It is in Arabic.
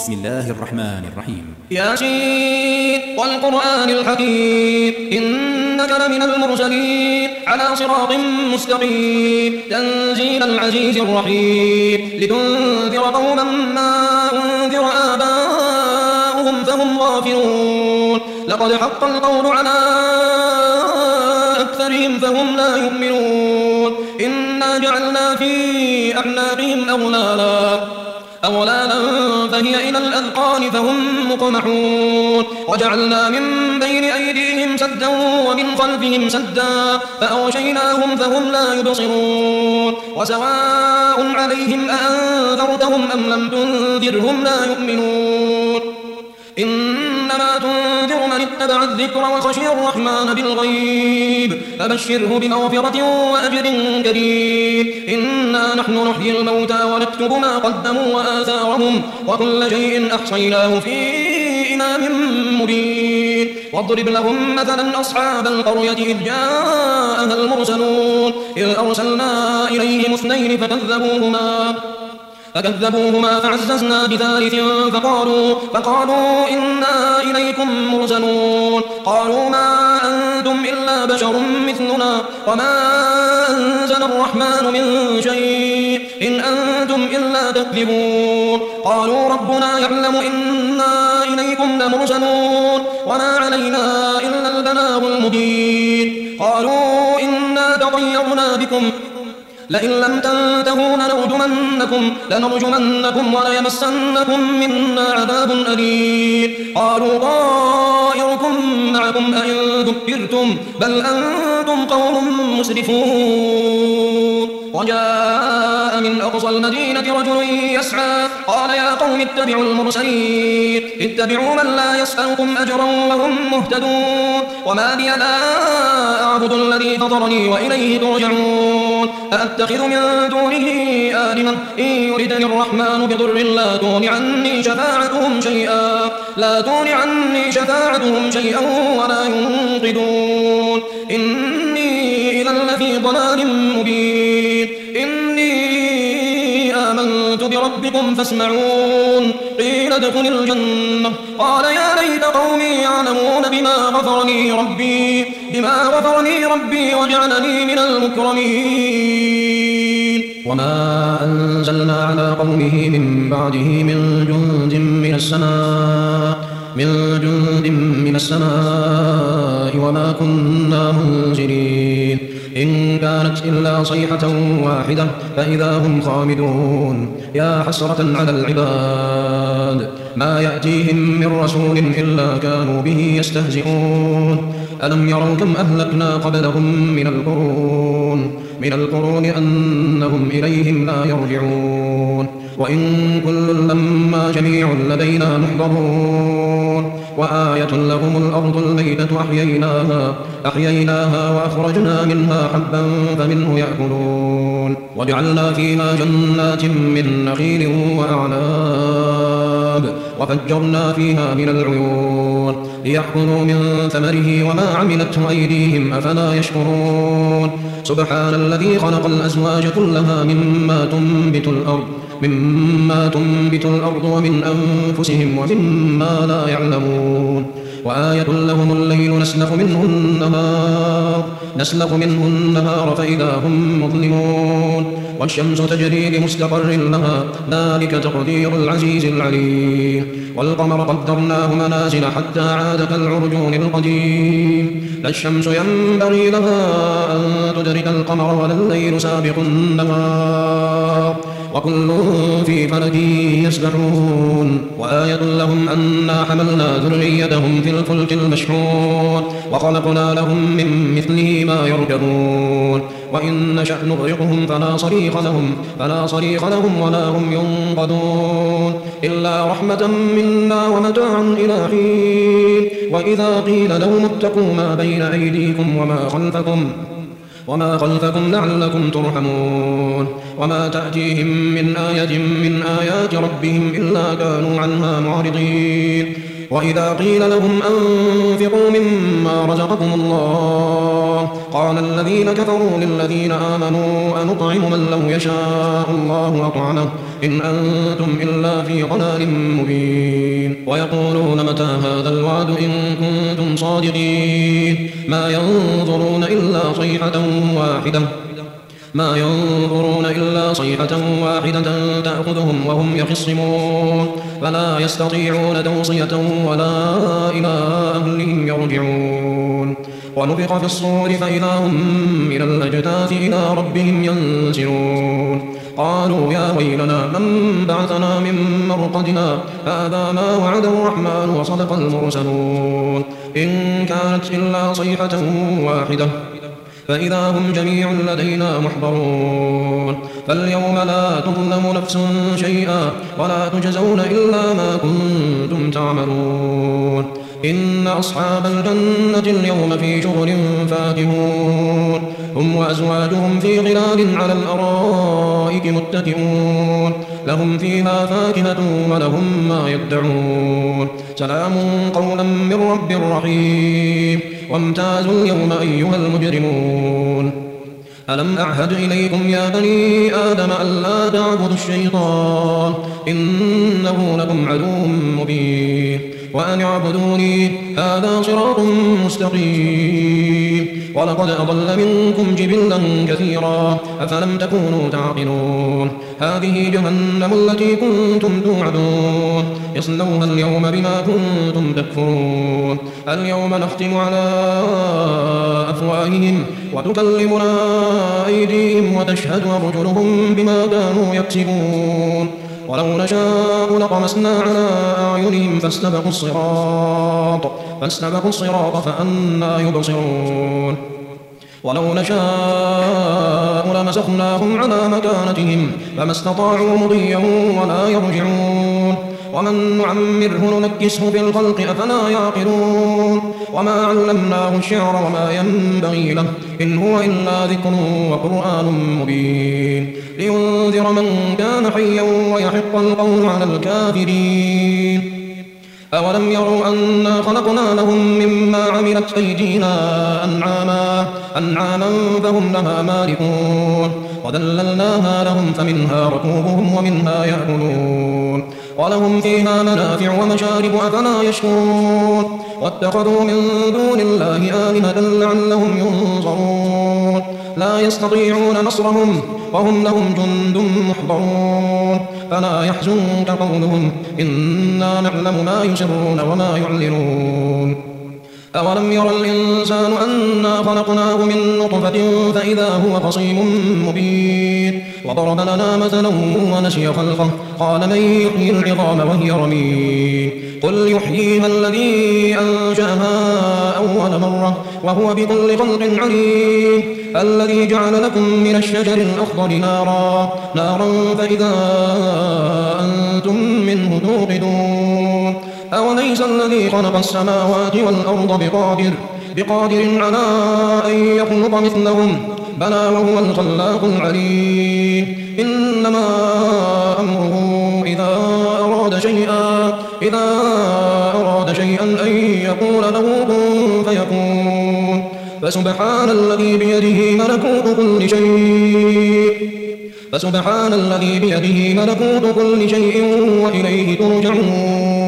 بسم الله الرحمن الرحيم. ياسين والقرآن الحكيم إنك لمن المرسلين على صراط مستقيم تنزيل العزيز الرحيم لتنذر قوما ما أنذر آباؤهم فهم غافلون لقد حق القول على أكثرهم فهم لا يؤمنون إنا جعلنا في أعناقهم أغلالا فهي إلى الأذقان فهم مقمحون وجعلنا من بين أيديهم سدا ومن خلفهم سدا فأغشيناهم فهم لا يبصرون وسواء عليهم أأنذرتهم أم لم تنذرهم لا يؤمنون إنما تنذر من اتبع الذكر وخشي الرحمن بالغيب فبشره بمغفرة وأجر كريم إنا نحن نحيي الموتى ونكتب ما قدموا وآثارهم وكل شيء أحصيناه في إمام مبين واضرب لهم مثلا أصحاب القرية إذ جاءها المرسلون إذ أرسلنا إليهم اثنين فكذبوهما فعززنا بثالث فقالوا إنا إليكم مرسلون قالوا ما أنتم إلا بشر مثلنا وما أنزل الرحمن من شيء إن أنتم إلا تكذبون قالوا ربنا يعلم إنا إليكم لمرسلون وما علينا إلا البلاغ المبين قالوا إنا تطيرنا بكم لئن لم تنتهوا لنرجمنكم وليمسنكم منا عذاب أليم قالوا طائركم معكم أئن ذكرتم بل أنتم قوم مسرفون وجاء من أقصى المدينة رجل يسعى قال يا قوم اتبعوا المرسلين اتبعوا من لا يسألكم أجرا وهم مهتدون وما لي لا أعبد الذي فطرني وإليه ترجعون أأتخذ من دونه آلهة إن يردني الرحمن بضر لا تغن عني شفاعتهم شيئا ولا ينقذون إني إذا لفي ضلال مبين إني آمنت بربكم فاسمعون قيل ادخل الجنة قال يا ليت قومي يعلمون بما غفرني ربي وجعلني من المكرمين وما أنزلنا على قومه من بعده من جند من السماء وما كنا منزلين إن كانت إلا صيحة واحدة فإذا هم خامدون يا حسرة على العباد ما يأتيهم من رسول إلا كانوا به يستهزئون ألم يروا كم أهلكنا قبلهم من القرون أنهم إليهم لا يرجعون وإن كل لما جميع لدينا محضرون وآية لهم الأرض الميتة أحييناها وأخرجنا منها حبا فمنه يأكلون وجعلنا فيها جنات من نخيل وأعناب وفجرنا فيها من العيون ليأكلوا من ثمره وما عملته أيديهم أفلا يشكرون سبحان الذي خلق الأزواج كلها مما تنبت الأرض ومن أنفسهم ومما لا يعلمون وآية لهم الليل نسلخ منه النهار فإذا هم مظلمون والشمس تجري لمستقر لها ذلك تقدير العزيز العليم والقمر قدرناه منازل حتى عاد كالعرجون القديم لا الشمس ينبغي لها أن تدرك القمر ولا الليل سابق النهار وكل في فلك يسبحون وآية لهم أنا حملنا ذريتهم في الفلك المشحون وخلقنا لهم من مثله ما يركبون وإن نشأ نغرقهم فلا صريخ لهم ولا هم ينقذون إلا رحمة منا ومتاعا إلى حين وإذا قيل لهم اتقوا ما بين أيديكم وما خلفكم لعلكم ترحمون وما تأتيهم من آية من آيات ربهم إلا كانوا عنها معرضين وإذا قيل لهم أنفقوا مما رزقكم الله قال الذين كفروا للذين آمنوا أنطعم من لو يشاء الله أطعمه إن أنتم إلا في ضلال مبين ويقولون متى هذا الوعد إن كنتم صادقين ما ينظرون إلا صيحة واحدة تأخذهم وهم يخصمون فلا يستطيعون توصية ولا إلى أهلهم يرجعون ونفخ في الصور فإذا هم من الأجداث إلى ربهم ينسلون قالوا يا ويلنا من بعثنا من مرقدنا هذا ما وعد الرحمن وصدق المرسلون إن كانت إلا صيحة واحدة فإذا هم جميع لدينا محضرون فاليوم لا تظلم نفس شيئا ولا تجزون إلا ما كنتم تعملون إن أصحاب الجنة اليوم في شغل فاكهون هم وأزواجهم في ظلال على الأرائك متكئون لهم فيها فاكهة ولهم ما يدعون سلام قولا من رب رحيم وامتازوا اليوم أيها المجرمون ألم أعهد إليكم يا بني آدم ألا تعبدوا الشيطان إنه لكم عدو مبين وأن اعبدوني هذا صراط مستقيم ولقد أضل منكم جبلا كثيرا أفلم تكونوا تعقلون هذه جهنم التي كنتم توعدون اصلوها اليوم بما كنتم تكفرون اليوم نختم على أفواههم وتكلمنا أيديهم وتشهد أرجلهم بما كانوا يكسبون ولو نشاء لطمسنا على أعينهم فاستبقوا الصراط فأنى يبصرون ولو نشاء لمسخناهم على مكانتهم فما استطاعوا مضيا ولا يرجعون ومن نعمره ننكسه في الخلق أفلا يعقلون وما علمناه الشعر وما ينبغي له إن هو إلا ذكر وقرآن مبين لينذر من كان حيا ويحق القول على الكافرين أولم يروا أنا خلقنا لهم مما عملت أيدينا أنعاما فهم لها مالكون وذللناها لهم فمنها ركوبهم ومنها يأكلون ولهم فيها منافع ومشارب أفلا يشكرون واتخذوا من دون الله آلهة لعلهم ينصرون لا يستطيعون نصرهم وهم لهم جند محضرون فلا يحزنك قولهم إنا نعلم ما يسرون وما يعلنون أولم ير الإنسان أنا خلقناه من نطفة فإذا هو خصيم مبين وضرب لنا مثلا ونسي خلقه قال من يحيي العظام وهي رميم قل يحييها الذي أنشأها أول مرة وهو بكل خلق عليم الذي جعل لكم من الشجر الأخضر نارا فإذا أنتم منه توقدون أوليس الذي خلق السماوات والأرض بقادر على أن يخلق مثلهم بلى وهو الخلاق العليم إنما أمره إذا أراد شيئا أن يقول له كن فيكون فسبحان الذي بيده ملكوت كل شيء وإليه ترجعون